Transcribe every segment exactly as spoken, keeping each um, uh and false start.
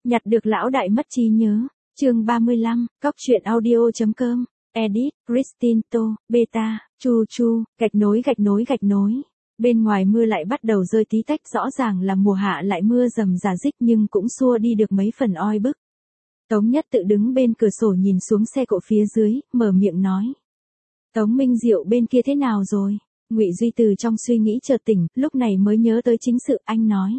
Nhặt được lão đại mất trí nhớ. Chương ba mươi lăm, cóc truyện audio chấm com. Edit, Christine To, Beta, Chu Chu, gạch nối gạch nối gạch nối. Bên ngoài mưa lại bắt đầu rơi tí tách, rõ ràng là mùa hạ lại mưa rầm rả rích nhưng cũng xua đi được mấy phần oi bức. Tống Nhất Tự đứng bên cửa sổ nhìn xuống xe cộ phía dưới, mở miệng nói. Tống Minh Diệu bên kia thế nào rồi? Ngụy Duy từ trong suy nghĩ chợt tỉnh, lúc này mới nhớ tới chính sự, anh nói.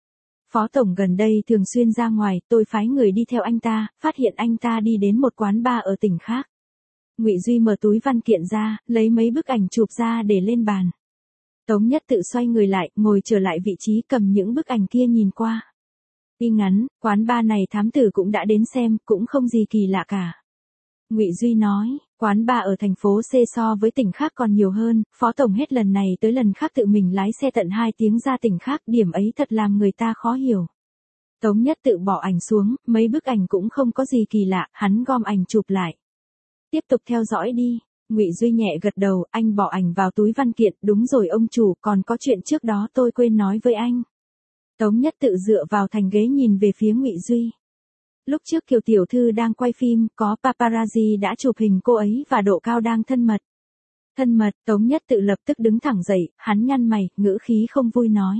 Phó Tổng gần đây thường xuyên ra ngoài, tôi phái người đi theo anh ta, phát hiện anh ta đi đến một quán bar ở tỉnh khác. Ngụy Duy mở túi văn kiện ra, lấy mấy bức ảnh chụp ra để lên bàn. Tống Nhất Tự xoay người lại, ngồi trở lại vị trí, cầm những bức ảnh kia nhìn qua. Đi ngắn, quán bar này thám tử cũng đã đến xem, cũng không gì kỳ lạ cả. Ngụy Duy nói, quán bar ở thành phố C so với tỉnh khác còn nhiều hơn, Phó Tổng hết lần này tới lần khác tự mình lái xe tận hai tiếng ra tỉnh khác, điểm ấy thật làm người ta khó hiểu. Tống Nhất Tự bỏ ảnh xuống, mấy bức ảnh cũng không có gì kỳ lạ, hắn gom ảnh chụp lại. Tiếp tục theo dõi đi. Ngụy Duy nhẹ gật đầu, anh bỏ ảnh vào túi văn kiện, đúng rồi ông chủ, còn có chuyện trước đó tôi quên nói với anh. Tống Nhất Tự dựa vào thành ghế nhìn về phía Ngụy Duy. Lúc trước Kiều tiểu thư đang quay phim, có paparazzi đã chụp hình cô ấy và Độ Cao đang thân mật. Thân mật, Tống Nhất Tự lập tức đứng thẳng dậy, hắn nhăn mày, ngữ khí không vui nói.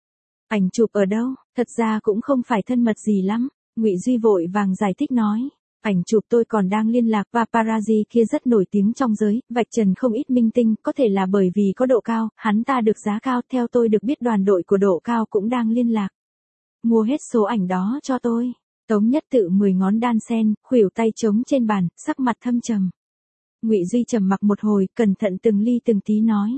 Ảnh chụp ở đâu, thật ra cũng không phải thân mật gì lắm, Ngụy Duy vội vàng giải thích nói. Ảnh chụp tôi còn đang liên lạc, paparazzi kia rất nổi tiếng trong giới, vạch trần không ít minh tinh, có thể là bởi vì có Độ Cao, hắn ta được giá cao, theo tôi được biết đoàn đội của Độ Cao cũng đang liên lạc. Mua hết số ảnh đó cho tôi. Tống Nhất Tự mười ngón đan sen, khuỷu tay trống trên bàn, sắc mặt thâm trầm. Ngụy Duy trầm mặc một hồi, cẩn thận từng ly từng tí nói.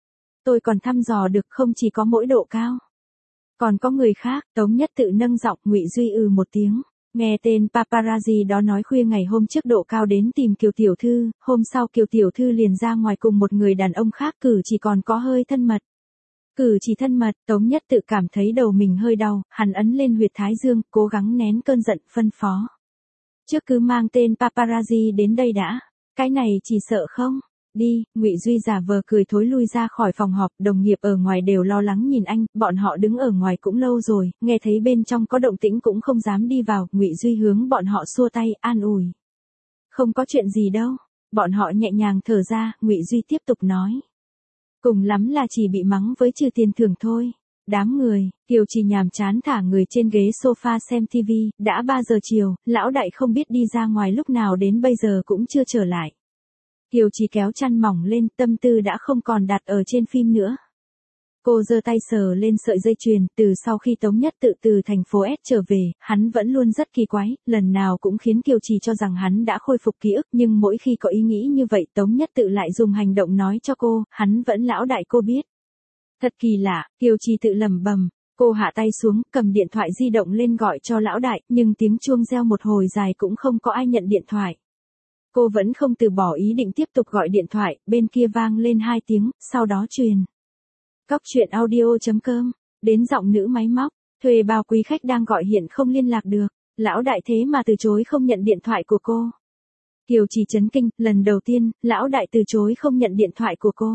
Tôi còn thăm dò được không chỉ có mỗi Độ Cao. Còn có người khác, Tống Nhất Tự nâng giọng, Ngụy Duy ừ một tiếng. Nghe tên paparazzi đó nói khuya ngày hôm trước Độ Cao đến tìm Kiều tiểu thư, hôm sau Kiều tiểu thư liền ra ngoài cùng một người đàn ông khác, cử chỉ còn có hơi thân mật. Cử chỉ thân mật, Tống Nhất Tự cảm thấy đầu mình hơi đau, hắn ấn lên huyệt thái dương, cố gắng nén cơn giận, phân phó. Trước cứ mang tên paparazzi đến đây đã, cái này chỉ sợ không? Đi, Ngụy Duy giả vờ cười thối lui ra khỏi phòng họp, đồng nghiệp ở ngoài đều lo lắng nhìn anh, bọn họ đứng ở ngoài cũng lâu rồi, nghe thấy bên trong có động tĩnh cũng không dám đi vào, Ngụy Duy hướng bọn họ xua tay, an ủi. Không có chuyện gì đâu, bọn họ nhẹ nhàng thở ra, Ngụy Duy tiếp tục nói. Cùng lắm là chỉ bị mắng với trừ tiền thưởng thôi. Đám người, Kiều Trì nhàm chán thả người trên ghế sofa xem tivi, đã ba giờ chiều, lão đại không biết đi ra ngoài lúc nào đến bây giờ cũng chưa trở lại. Kiều Trì kéo chăn mỏng lên, tâm tư đã không còn đặt ở trên phim nữa. Cô giơ tay sờ lên sợi dây chuyền, từ sau khi Tống Nhất Tự từ thành phố S trở về, hắn vẫn luôn rất kỳ quái, lần nào cũng khiến Kiều Trì cho rằng hắn đã khôi phục ký ức, nhưng mỗi khi có ý nghĩ như vậy Tống Nhất Tự lại dùng hành động nói cho cô, hắn vẫn lão đại cô biết. Thật kỳ lạ, Kiều Trì tự lẩm bẩm. Cô hạ tay xuống, cầm điện thoại di động lên gọi cho lão đại, nhưng tiếng chuông reo một hồi dài cũng không có ai nhận điện thoại. Cô vẫn không từ bỏ ý định tiếp tục gọi điện thoại, bên kia vang lên hai tiếng, sau đó truyền. Cóc truyện audio chấm com, đến giọng nữ máy móc, thuê bao quý khách đang gọi hiện không liên lạc được, lão đại thế mà từ chối không nhận điện thoại của cô. Kiều Trì chấn kinh, lần đầu tiên, lão đại từ chối không nhận điện thoại của cô.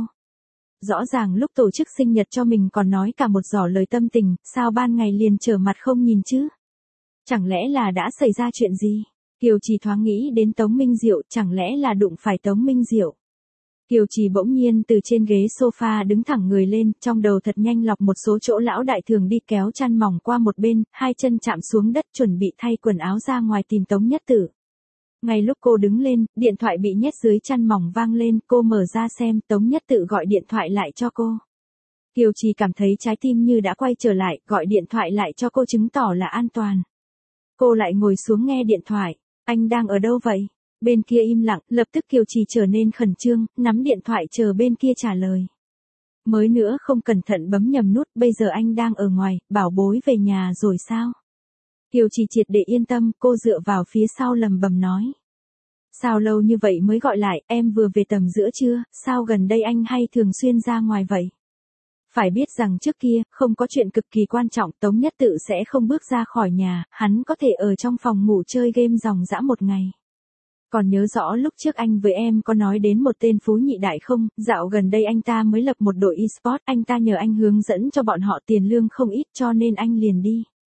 Rõ ràng lúc tổ chức sinh nhật cho mình còn nói cả một giỏ lời tâm tình, sao ban ngày liền trở mặt không nhìn chứ? Chẳng lẽ là đã xảy ra chuyện gì? Kiều Trì thoáng nghĩ đến Tống Minh Diệu, chẳng lẽ là đụng phải Tống Minh Diệu? Kiều Trì bỗng nhiên từ trên ghế sofa đứng thẳng người lên, trong đầu thật nhanh lọc một số chỗ lão đại thường đi, kéo chăn mỏng qua một bên, hai chân chạm xuống đất chuẩn bị thay quần áo ra ngoài tìm Tống Nhất Tự. Ngay lúc cô đứng lên, điện thoại bị nhét dưới chăn mỏng vang lên, cô mở ra xem, Tống Nhất Tự gọi điện thoại lại cho cô. Kiều Trì cảm thấy trái tim như đã quay trở lại, gọi điện thoại lại cho cô chứng tỏ là an toàn. Cô lại ngồi xuống nghe điện thoại. Anh đang ở đâu vậy? Bên kia im lặng, lập tức Kiều Trì trở nên khẩn trương, nắm điện thoại chờ bên kia trả lời. Mới nữa không cẩn thận bấm nhầm nút, bây giờ anh đang ở ngoài, bảo bối về nhà rồi sao? Kiều Trì triệt để yên tâm, cô dựa vào phía sau lầm bầm nói. Sao lâu như vậy mới gọi lại, em vừa về tầm giữa trưa, sao gần đây anh hay thường xuyên ra ngoài vậy? Phải biết rằng trước kia, không có chuyện cực kỳ quan trọng, Tống Nhất Tự sẽ không bước ra khỏi nhà, hắn có thể ở trong phòng ngủ chơi game ròng rã một ngày. Còn nhớ rõ lúc trước anh với em có nói đến một tên Phú Nhị Đại không, dạo gần đây anh ta mới lập một đội e-sport, anh ta nhờ anh hướng dẫn cho bọn họ, tiền lương không ít cho nên anh liền đi.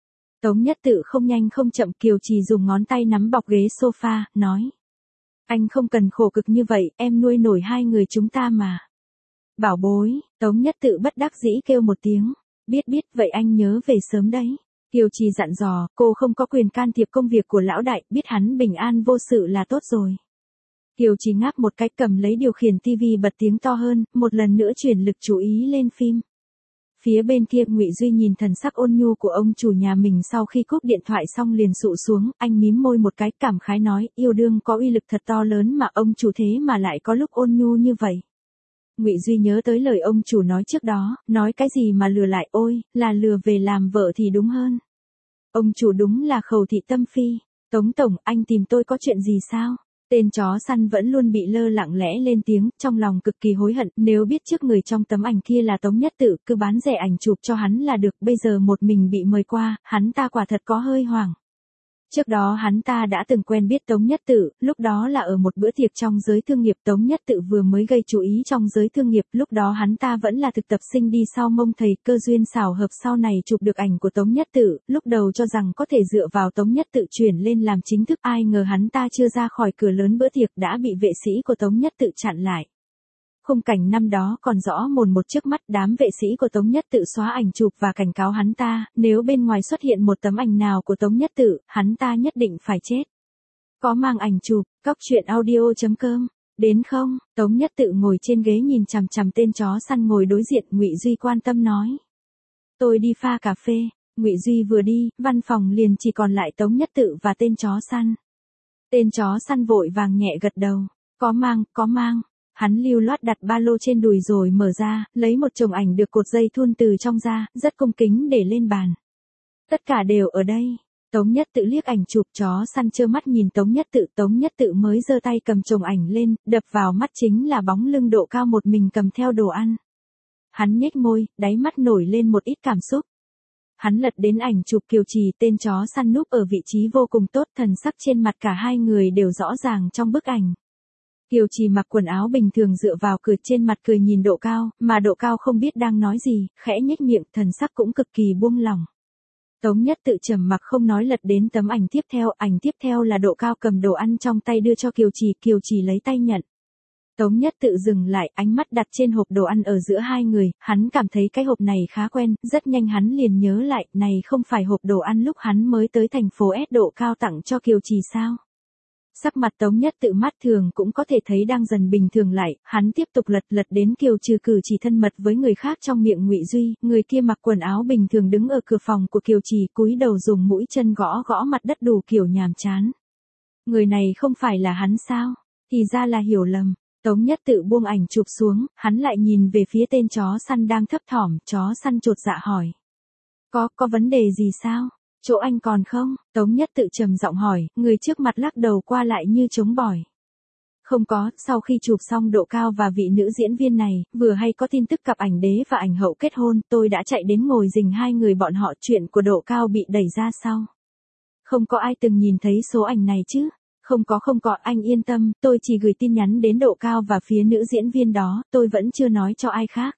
Tống Nhất Tự không nhanh không chậm, Kiều Trì dùng ngón tay nắm bọc ghế sofa, nói. Anh không cần khổ cực như vậy, em nuôi nổi hai người chúng ta mà. Bảo bối, Tống Nhất Tự bất đắc dĩ kêu một tiếng. Biết biết, vậy anh nhớ về sớm đấy. Kiều Trì dặn dò, cô không có quyền can thiệp công việc của lão đại, biết hắn bình an vô sự là tốt rồi. Kiều Trì ngáp một cái, cầm lấy điều khiển tivi bật tiếng to hơn, một lần nữa chuyển lực chú ý lên phim. Phía bên kia Ngụy Duy nhìn thần sắc ôn nhu của ông chủ nhà mình sau khi cúp điện thoại xong liền sụ xuống, anh mím môi một cái cảm khái nói, yêu đương có uy lực thật to lớn mà ông chủ thế mà lại có lúc ôn nhu như vậy. Ngụy Duy nhớ tới lời ông chủ nói trước đó, nói cái gì mà lừa lại, ôi, là lừa về làm vợ thì đúng hơn. Ông chủ đúng là khẩu thị tâm phi. Tống tổng, anh tìm tôi có chuyện gì sao? Tên chó săn vẫn luôn bị lơ lặng lẽ lên tiếng, trong lòng cực kỳ hối hận, nếu biết trước người trong tấm ảnh kia là Tống Nhất Tự, cứ bán rẻ ảnh chụp cho hắn là được, bây giờ một mình bị mời qua, hắn ta quả thật có hơi hoảng. Trước đó hắn ta đã từng quen biết Tống Nhất Tự, lúc đó là ở một bữa tiệc trong giới thương nghiệp. Tống Nhất Tự vừa mới gây chú ý trong giới thương nghiệp, lúc đó hắn ta vẫn là thực tập sinh đi sau mông thầy, cơ duyên xảo hợp sau này chụp được ảnh của Tống Nhất Tự, lúc đầu cho rằng có thể dựa vào Tống Nhất Tự chuyển lên làm chính thức, ai ngờ hắn ta chưa ra khỏi cửa lớn bữa tiệc đã bị vệ sĩ của Tống Nhất Tự chặn lại. Khung cảnh năm đó còn rõ mồn một trước mắt, đám vệ sĩ của Tống Nhất Tự xóa ảnh chụp và cảnh cáo hắn ta, nếu bên ngoài xuất hiện một tấm ảnh nào của Tống Nhất Tự, hắn ta nhất định phải chết. Có mang ảnh chụp, cóc truyện audio chấm com. Đến không? Tống Nhất Tự ngồi trên ghế nhìn chằm chằm tên chó săn ngồi đối diện, Ngụy Duy quan tâm nói. Tôi đi pha cà phê. Ngụy Duy vừa đi, văn phòng liền chỉ còn lại Tống Nhất Tự và tên chó săn. Tên chó săn vội vàng nhẹ gật đầu. Có mang, có mang. Hắn lưu loát đặt ba lô trên đùi rồi mở ra, lấy một chồng ảnh được cột dây thun từ trong ra, rất cung kính để lên bàn. Tất cả đều ở đây. Tống Nhất Tự liếc ảnh chụp, chó săn trơ mắt nhìn Tống Nhất Tự, Tống Nhất Tự mới giơ tay cầm chồng ảnh lên, đập vào mắt chính là bóng lưng độ cao một mình cầm theo đồ ăn. Hắn nhếch môi, đáy mắt nổi lên một ít cảm xúc. Hắn lật đến ảnh chụp Kiều Trì, tên chó săn núp ở vị trí vô cùng tốt, thần sắc trên mặt cả hai người đều rõ ràng trong bức ảnh. Kiều Trì mặc quần áo bình thường dựa vào cửa, trên mặt cười nhìn Độ Cao, mà Độ Cao không biết đang nói gì, khẽ nhếch miệng, thần sắc cũng cực kỳ buông lỏng. Tống Nhất Tự trầm mặc không nói, lật đến tấm ảnh tiếp theo, ảnh tiếp theo là Độ Cao cầm đồ ăn trong tay đưa cho Kiều Trì, Kiều Trì lấy tay nhận. Tống Nhất Tự dừng lại, ánh mắt đặt trên hộp đồ ăn ở giữa hai người, hắn cảm thấy cái hộp này khá quen, rất nhanh hắn liền nhớ lại, này không phải hộp đồ ăn lúc hắn mới tới thành phố S Độ Cao tặng cho Kiều Trì sao? Sắc mặt Tống Nhất Tự mắt thường cũng có thể thấy đang dần bình thường lại, hắn tiếp tục lật lật đến Kiều Trì cử chỉ thân mật với người khác trong miệng Ngụy Duy, người kia mặc quần áo bình thường đứng ở cửa phòng của Kiều Trì, cúi đầu dùng mũi chân gõ gõ mặt đất đủ kiểu nhàm chán. Người này không phải là hắn sao? Thì ra là hiểu lầm. Tống Nhất Tự buông ảnh chụp xuống, hắn lại nhìn về phía tên chó săn đang thấp thỏm, chó săn chột dạ hỏi. Có, có vấn đề gì sao? Chỗ anh còn không? Tống Nhất Tự trầm giọng hỏi, người trước mặt lắc đầu qua lại như chống bỏi. Không có, sau khi chụp xong Độ Cao và vị nữ diễn viên này, vừa hay có tin tức cặp ảnh đế và ảnh hậu kết hôn, tôi đã chạy đến ngồi rình hai người bọn họ, chuyện của Độ Cao bị đẩy ra sau. Không có ai từng nhìn thấy số ảnh này chứ? Không có không có, anh yên tâm, tôi chỉ gửi tin nhắn đến Độ Cao và phía nữ diễn viên đó, tôi vẫn chưa nói cho ai khác.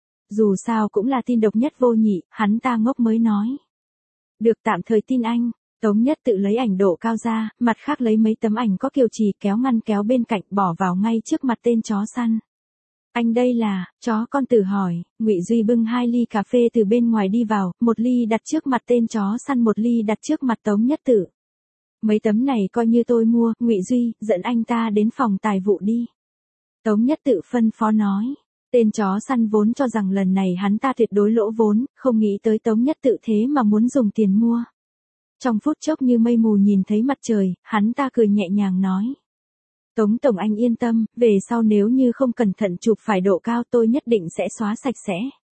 Dù sao cũng là tin độc nhất vô nhị, hắn ta ngốc mới nói. Được, tạm thời tin anh. Tống Nhất Tự lấy ảnh Độ Cao ra, mặt khác lấy mấy tấm ảnh có Kiều Trì, kéo ngăn kéo bên cạnh, bỏ vào ngay trước mặt tên chó săn. Anh đây là, chó con tử hỏi. Ngụy Duy bưng hai ly cà phê từ bên ngoài đi vào, một ly đặt trước mặt tên chó săn, một ly đặt trước mặt Tống Nhất Tự. Mấy tấm này coi như tôi mua, Ngụy Duy, dẫn anh ta đến phòng tài vụ đi. Tống Nhất Tự phân phó nói. Tên chó săn vốn cho rằng lần này hắn ta tuyệt đối lỗ vốn, không nghĩ tới Tống Nhất Tự thế mà muốn dùng tiền mua. Trong phút chốc như mây mù nhìn thấy mặt trời, hắn ta cười nhẹ nhàng nói. Tống tổng anh yên tâm, về sau nếu như không cẩn thận chụp phải Độ Cao tôi nhất định sẽ xóa sạch sẽ.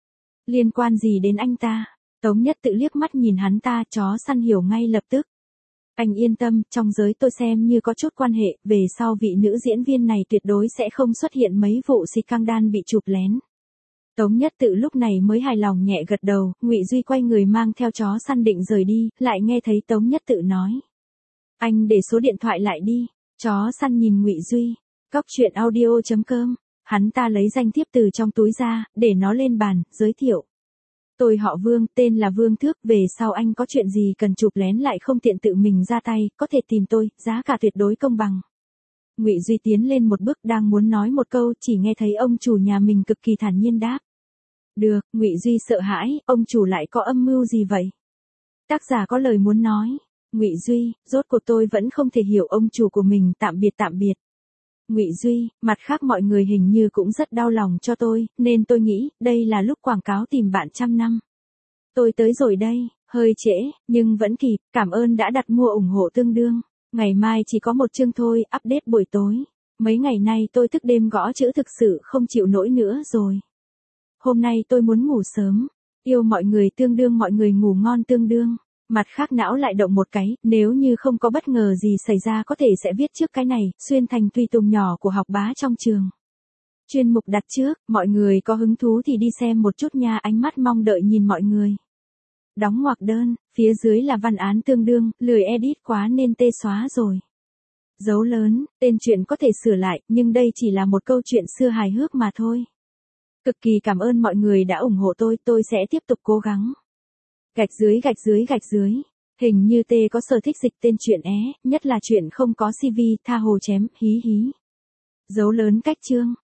Liên quan gì đến anh ta? Tống Nhất Tự liếc mắt nhìn hắn ta, chó săn hiểu ngay lập tức. Anh yên tâm, trong giới tôi xem như có chút quan hệ, về sau vị nữ diễn viên này tuyệt đối sẽ không xuất hiện mấy vụ scandal bị chụp lén. Tống Nhất Tự lúc này mới hài lòng nhẹ gật đầu, Ngụy Duy quay người mang theo chó săn định rời đi, lại nghe thấy Tống Nhất Tự nói. Anh để số điện thoại lại đi. Chó săn nhìn Ngụy Duy. Cóc truyện audio chấm com. Hắn ta lấy danh thiếp từ trong túi ra, để nó lên bàn, giới thiệu. Tôi họ Vương, tên là Vương Thước, về sau anh có chuyện gì cần chụp lén lại không tiện tự mình ra tay, có thể tìm tôi, giá cả tuyệt đối công bằng. Ngụy Duy tiến lên một bước đang muốn nói một câu, chỉ nghe thấy ông chủ nhà mình cực kỳ thản nhiên đáp. Được, Ngụy Duy sợ hãi, ông chủ lại có âm mưu gì vậy? Tác giả có lời muốn nói. Ngụy Duy, rốt cuộc tôi vẫn không thể hiểu ông chủ của mình, tạm biệt tạm biệt. Ngụy Duy, mặt khác mọi người hình như cũng rất đau lòng cho tôi, nên tôi nghĩ, đây là lúc quảng cáo tìm bạn trăm năm. Tôi tới rồi đây, hơi trễ, nhưng vẫn kịp, cảm ơn đã đặt mua ủng hộ tương đương. Ngày mai chỉ có một chương thôi, update buổi tối. Mấy ngày nay tôi thức đêm gõ chữ thực sự không chịu nổi nữa rồi. Hôm nay tôi muốn ngủ sớm. Yêu mọi người tương đương mọi người ngủ ngon tương đương. Mặt khác não lại động một cái, nếu như không có bất ngờ gì xảy ra có thể sẽ viết trước cái này, xuyên thành tùy tùng nhỏ của học bá trong trường. Chuyên mục đặt trước, mọi người có hứng thú thì đi xem một chút nha, ánh mắt mong đợi nhìn mọi người. Đóng ngoặc đơn, phía dưới là văn án tương đương, lười edit quá nên tê xóa rồi. Dấu lớn, tên truyện có thể sửa lại, nhưng đây chỉ là một câu chuyện xưa hài hước mà thôi. Cực kỳ cảm ơn mọi người đã ủng hộ tôi, tôi sẽ tiếp tục cố gắng. Gạch dưới gạch dưới gạch dưới. Hình như T có sở thích dịch tên truyện é, nhất là chuyện không có xê vê, tha hồ chém, hí hí. Dấu lớn cách chương.